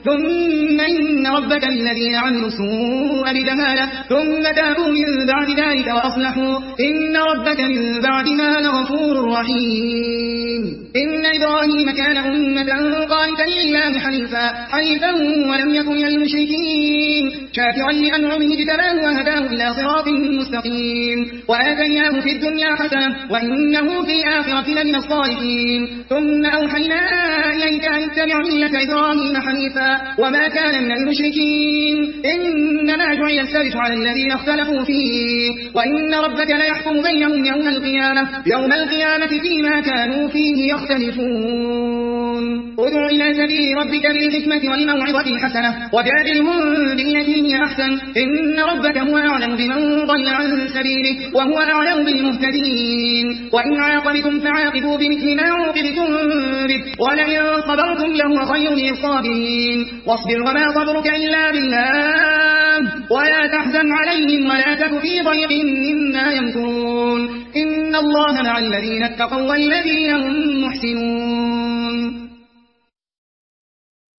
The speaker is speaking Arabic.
ثم إن ربك الذين عملوا السوء بجهالة ثم تابوا من بعد ذلك وأصلحوا إن ربك من بعدها لغفور رحيم إن إبراهيم كان أمة قانتا لله حنيفا ولم يكن من المشركين شاكرا لأنعمه اجتباه وهداه إلى صراط مستقيم وآتيناه في الدنيا حسنة وإنه في الآخرة لمن الصالحين ثم أوحينا إليك أن اتبع ملة إبراهيم حنيفا وما كان من المشركين إنما جعل السبت على الذين اختلفوا فيه وإن ربك ليحكم بينهم يوم القيامة فيما كانوا فيه يختلفون ادع إلى سبيل ربك بالحكمة والموعظة الحسنة وجادلهم بالتي هي أحسن إن ربك هو أعلم بمن ضل عن سبيله وهو أعلم بالمهتدين وإن عاقبتم فعاقبوا بمثل ما عوقبتم به ولئن صبرتم لهو خير للصابرين واصبر وما صبرك إلا بالله ولا تحزن عليهم ولا تك في ضيق مما يمكرون إن الله مع الذين اتقوا والذين هم محسنون